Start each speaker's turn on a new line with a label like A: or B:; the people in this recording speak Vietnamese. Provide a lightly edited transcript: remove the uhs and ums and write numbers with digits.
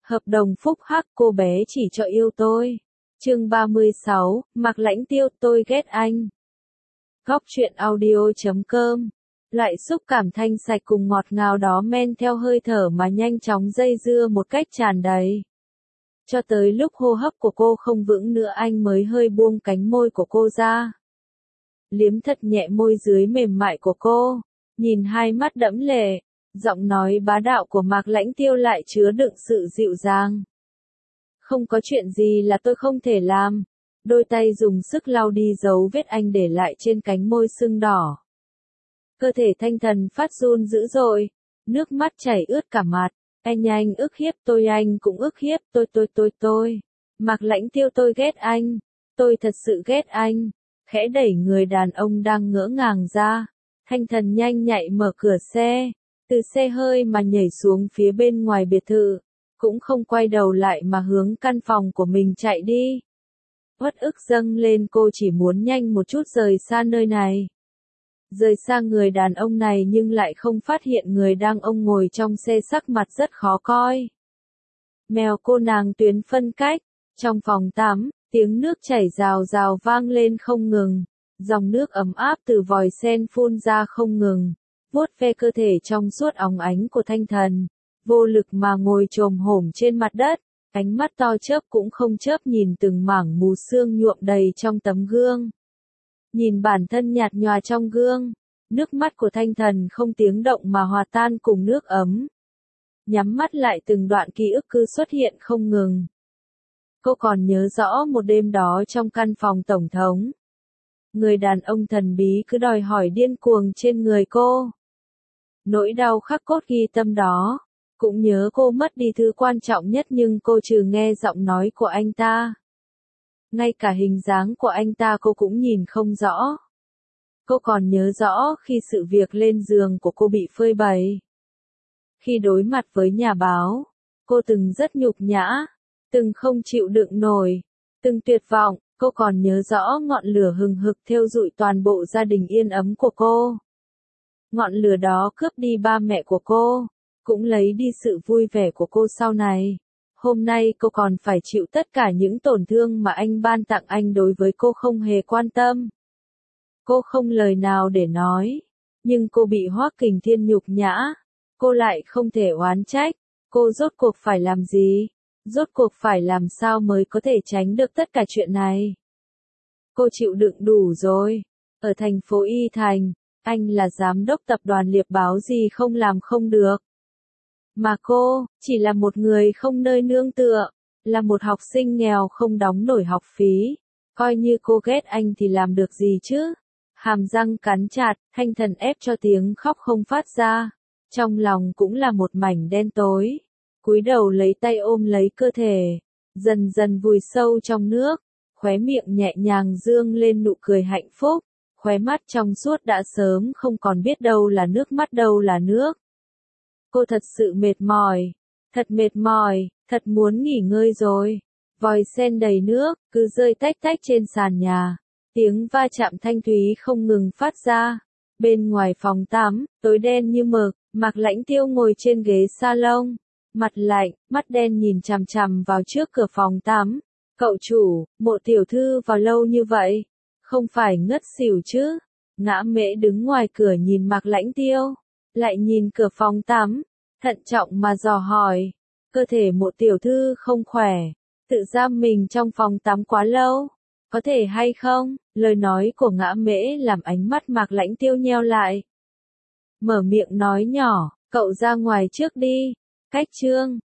A: Hợp đồng phúc hắc, cô bé chỉ cho yêu tôi. Chương 36, Mạc Lãnh Tiêu, tôi ghét anh. Góc truyện audio.com. Loại xúc cảm thanh sạch cùng ngọt ngào đó men theo hơi thở mà nhanh chóng dây dưa một cách tràn đầy. Cho tới lúc hô hấp của cô không vững nữa anh mới hơi buông cánh môi của cô ra. Liếm thật nhẹ môi dưới mềm mại của cô, nhìn hai mắt đẫm lệ, giọng nói bá đạo của Mạc Lãnh Tiêu lại chứa đựng sự dịu dàng. Không có chuyện gì là tôi không thể làm. Đôi tay dùng sức lau đi dấu vết anh để lại trên cánh môi sưng đỏ. Cơ thể Thanh Thần phát run dữ dội, nước mắt chảy ướt cả mặt. Anh ức hiếp tôi, anh cũng ức hiếp tôi. Mạc Lãnh Tiêu, tôi ghét anh. Tôi thật sự ghét anh. Khẽ đẩy người đàn ông đang ngỡ ngàng ra. Thanh Thần nhanh nhạy mở cửa xe. Từ xe hơi mà nhảy xuống phía bên ngoài biệt thự. Cũng không quay đầu lại mà hướng căn phòng của mình chạy đi. Uất ức dâng lên, cô chỉ muốn nhanh một chút rời xa nơi này. Rời xa người đàn ông này nhưng lại không phát hiện người đang ông ngồi trong xe sắc mặt rất khó coi. Mèo cô nàng tuyến phân cách. Trong phòng tắm, tiếng nước chảy rào rào vang lên không ngừng. Dòng nước ấm áp từ vòi sen phun ra không ngừng. Vuốt ve cơ thể trong suốt óng ánh của Thanh Thần. Vô lực mà ngồi chồm hổm trên mặt đất. Ánh mắt to chớp cũng không chớp nhìn từng mảng mù sương nhuộm đầy trong tấm gương. Nhìn bản thân nhạt nhòa trong gương, nước mắt của Thanh Thần không tiếng động mà hòa tan cùng nước ấm. Nhắm mắt lại từng đoạn ký ức cứ xuất hiện không ngừng. Cô còn nhớ rõ một đêm đó trong căn phòng tổng thống. Người đàn ông thần bí cứ đòi hỏi điên cuồng trên người cô. Nỗi đau khắc cốt ghi tâm đó. Cũng nhớ cô mất đi thứ quan trọng nhất nhưng cô trừ nghe giọng nói của anh ta. Ngay cả hình dáng của anh ta cô cũng nhìn không rõ. Cô còn nhớ rõ khi sự việc lên giường của cô bị phơi bày. Khi đối mặt với nhà báo, cô từng rất nhục nhã, từng không chịu đựng nổi, từng tuyệt vọng. Cô còn nhớ rõ ngọn lửa hừng hực thiêu rụi toàn bộ gia đình yên ấm của cô. Ngọn lửa đó cướp đi ba mẹ của cô. Cũng lấy đi sự vui vẻ của cô sau này. Hôm nay cô còn phải chịu tất cả những tổn thương mà anh ban tặng anh đối với cô không hề quan tâm. Cô không lời nào để nói. Nhưng cô bị Hoắc Kình Thiên nhục nhã. Cô lại không thể oán trách. Cô rốt cuộc phải làm gì? Rốt cuộc phải làm sao mới có thể tránh được tất cả chuyện này? Cô chịu đựng đủ rồi. Ở thành phố Y Thành, anh là giám đốc tập đoàn Liệp Báo, gì không làm không được. Mà cô, chỉ là một người không nơi nương tựa, là một học sinh nghèo không đóng nổi học phí. Coi như cô ghét anh thì làm được gì chứ? Hàm răng cắn chặt, Thanh Thần ép cho tiếng khóc không phát ra. Trong lòng cũng là một mảnh đen tối. Cúi đầu lấy tay ôm lấy cơ thể, dần dần vùi sâu trong nước, khóe miệng nhẹ nhàng dương lên nụ cười hạnh phúc. Khóe mắt trong suốt đã sớm không còn biết đâu là nước mắt đâu là nước. Cô thật sự mệt mỏi, thật muốn nghỉ ngơi rồi. Vòi sen đầy nước, cứ rơi tách tách trên sàn nhà. Tiếng va chạm thanh thúy không ngừng phát ra. Bên ngoài phòng tắm, tối đen như mực, Mạc Lãnh Tiêu ngồi trên ghế salon. Mặt lạnh, mắt đen nhìn chằm chằm vào trước cửa phòng tắm. Cậu chủ, Mộ tiểu thư vào lâu như vậy. Không phải ngất xỉu chứ? Ngã Mễ đứng ngoài cửa nhìn Mạc Lãnh Tiêu. Lại nhìn cửa phòng tắm, thận trọng mà dò hỏi. Cơ thể Mộ tiểu thư không khỏe, tự giam mình trong phòng tắm quá lâu. Có thể hay không? Lời nói của Ngã Mễ làm ánh mắt Mạc Lãnh Tiêu nheo lại. Mở miệng nói nhỏ, cậu ra ngoài trước đi. Cách chương